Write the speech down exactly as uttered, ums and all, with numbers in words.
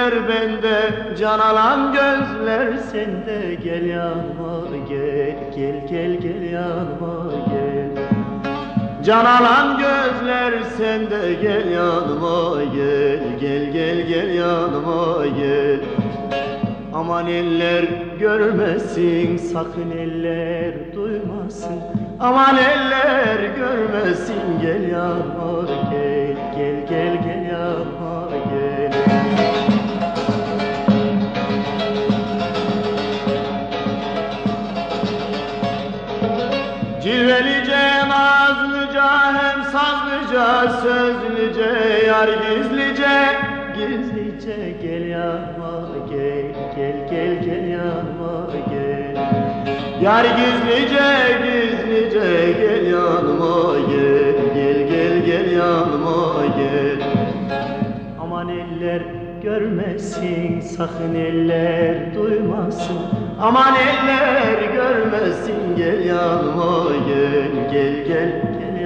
eller bende, can alan gözler sende. Gel yanıma gel, gel gel gel yanıma gel. Can alan gözler sende, gel yanıma gel, gel gel gel yanıma gel. Aman eller görmesin, sakın eller duymasın. Aman eller görmesin, gel yanıma gel, gel gel gel yanıma gel. Cilvelice, nazlıca, hem sazlıca, sözlüce, yar gizlice, gizlice gel yanıma gel, gel gel gel yanıma gel. Yar gizlice, gizlice gel yanıma gel, gel gel gel yanıma gel. Aman eller görmesin, sakın eller duymasın. Aman eller görmesin, gel yanıma gel, gel gel gel.